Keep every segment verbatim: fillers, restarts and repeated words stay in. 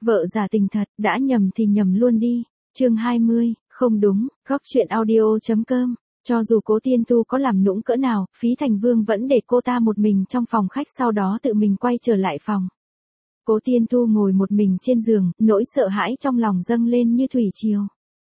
Vợ giả tình thật, đã nhầm thì nhầm luôn đi. Chương hai mươi, không đúng, góc chuyện audio chấm com. Cho dù Cố Tiên Tu có làm nũng cỡ nào, Phí Thành Vương vẫn để cô ta một mình trong phòng khách, sau đó tự mình quay trở lại phòng. Cố Tiên Tu ngồi một mình trên giường, nỗi sợ hãi trong lòng dâng lên như thủy triều.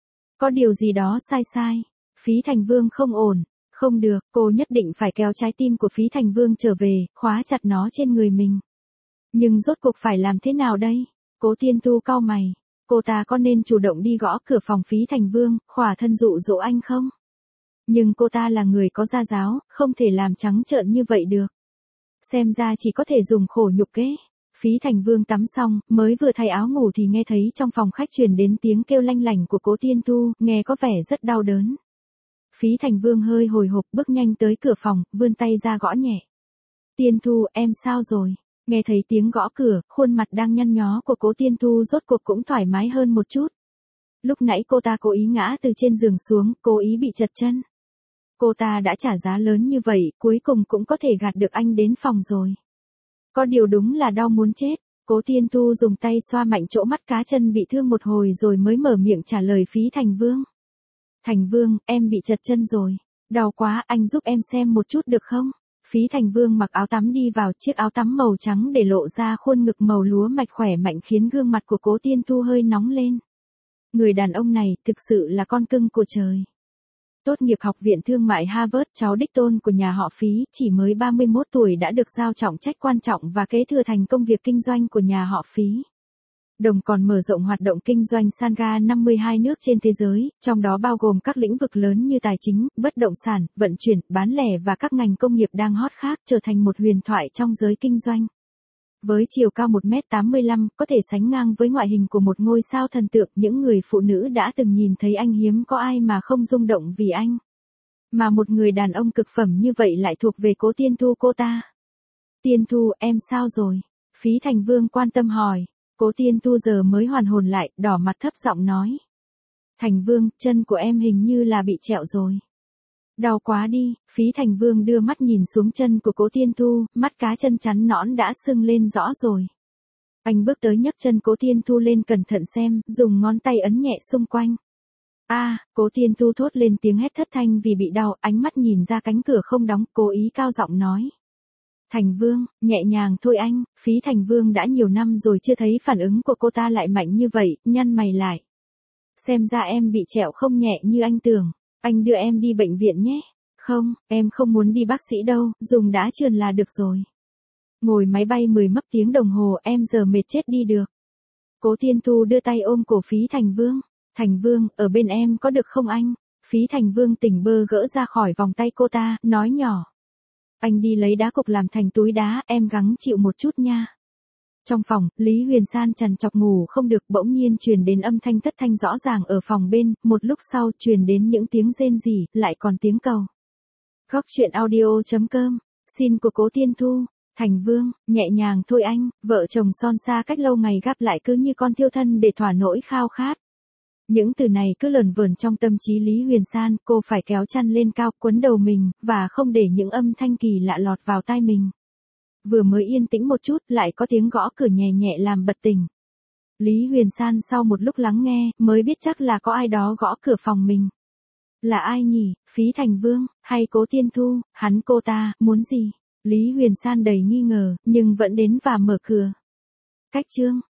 Có điều gì đó sai sai. Phí Thành Vương không ổn. Không được, cô nhất định phải kéo trái tim của Phí Thành Vương trở về, khóa chặt nó trên người mình. Nhưng rốt cuộc phải làm thế nào đây? Cố Tiên Tu cau mày. Cô ta có nên chủ động đi gõ cửa phòng Phí Thành Vương, khỏa thân dụ dỗ anh không? Nhưng cô ta là người có gia giáo, không thể làm trắng trợn như vậy được. Xem ra chỉ có thể dùng khổ nhục kế. Phí Thành Vương tắm xong, mới vừa thay áo ngủ thì nghe thấy trong phòng khách truyền đến tiếng kêu lanh lảnh của Cố Tiên Tu, nghe có vẻ rất đau đớn. Phí Thành Vương hơi hồi hộp bước nhanh tới cửa phòng, vươn tay ra gõ nhẹ. Tiên Tu, em sao rồi? Nghe thấy tiếng gõ cửa, khuôn mặt đang nhăn nhó của Cố Tiên Tu rốt cuộc cũng thoải mái hơn một chút. Lúc nãy cô ta cố ý ngã từ trên giường xuống, cố ý bị trật chân. Cô ta đã trả giá lớn như vậy, cuối cùng cũng có thể gạt được anh đến phòng rồi. Có điều đúng là đau muốn chết. Cố Tiên Tu dùng tay xoa mạnh chỗ mắt cá chân bị thương một hồi rồi mới mở miệng trả lời Phí Thành Vương. Thành Vương, em bị trật chân rồi. Đau quá, anh giúp em xem một chút được không? Phí Thành Vương mặc áo tắm đi vào, chiếc áo tắm màu trắng để lộ ra khuôn ngực màu lúa mạch khỏe mạnh khiến gương mặt của Cố Tiên Tu hơi nóng lên. Người đàn ông này thực sự là con cưng của trời. Tốt nghiệp học viện thương mại Harvard, cháu đích tôn của nhà họ Phí, chỉ mới ba mươi mốt tuổi đã được giao trọng trách quan trọng và kế thừa thành công việc kinh doanh của nhà họ Phí. Đồng còn mở rộng hoạt động kinh doanh Sangha năm mươi hai nước trên thế giới, trong đó bao gồm các lĩnh vực lớn như tài chính, bất động sản, vận chuyển, bán lẻ và các ngành công nghiệp đang hot khác, trở thành một huyền thoại trong giới kinh doanh. Với chiều cao một mét tám mươi lăm, có thể sánh ngang với ngoại hình của một ngôi sao thần tượng, những người phụ nữ đã từng nhìn thấy anh hiếm có ai mà không rung động vì anh. Mà một người đàn ông cực phẩm như vậy lại thuộc về Cố Tiên Tu cô ta. Tiên Tu, em sao rồi? Phí Thành Vương quan tâm hỏi. Cố Tiên Tu giờ mới hoàn hồn lại, đỏ mặt thấp giọng nói. Thành Vương, chân của em hình như là bị trẹo rồi. Đau quá đi. Phí Thành Vương đưa mắt nhìn xuống chân của Cố Tiên Tu, mắt cá chân chắn nõn đã sưng lên rõ rồi. Anh bước tới nhấc chân Cố Tiên Tu lên cẩn thận xem, dùng ngón tay ấn nhẹ xung quanh. A, à, Cố Tiên Tu thốt lên tiếng hét thất thanh vì bị đau, ánh mắt nhìn ra cánh cửa không đóng, cố ý cao giọng nói. Thành Vương, nhẹ nhàng thôi anh. Phí Thành Vương đã nhiều năm rồi chưa thấy phản ứng của cô ta lại mạnh như vậy, nhăn mày lại. Xem ra em bị trẹo không nhẹ như anh tưởng. Anh đưa em đi bệnh viện nhé. Không, em không muốn đi bác sĩ đâu, dùng đá trườn là được rồi. Ngồi máy bay mười mấp tiếng đồng hồ, em giờ mệt chết đi được. Cố Tiên Tu đưa tay ôm cổ Phí Thành Vương. Thành Vương, ở bên em có được không anh? Phí Thành Vương tỉnh bơ gỡ ra khỏi vòng tay cô ta, nói nhỏ. Anh đi lấy đá cục làm thành túi đá, em gắng chịu một chút nha. Trong phòng, Lý Huyền San trằn trọc ngủ không được, bỗng nhiên truyền đến âm thanh thất thanh rõ ràng ở phòng bên, một lúc sau truyền đến những tiếng rên rỉ, lại còn tiếng cầu. Góc chuyện audio chấm com, xin của Cố Tiên Tu. Thành Vương, nhẹ nhàng thôi anh. Vợ chồng son xa cách lâu ngày gặp lại cứ như con thiêu thân để thỏa nỗi khao khát. Những từ này cứ lờn vờn trong tâm trí Lý Huyền San, cô phải kéo chăn lên cao, quấn đầu mình, và không để những âm thanh kỳ lạ lọt vào tai mình. Vừa mới yên tĩnh một chút, lại có tiếng gõ cửa nhẹ nhẹ làm bật tỉnh. Lý Huyền San sau một lúc lắng nghe, mới biết chắc là có ai đó gõ cửa phòng mình. Là ai nhỉ? Phí Thành Vương, hay Cố Tiên Tu, hắn cô ta, muốn gì? Lý Huyền San đầy nghi ngờ, nhưng vẫn đến và mở cửa. Cách chương.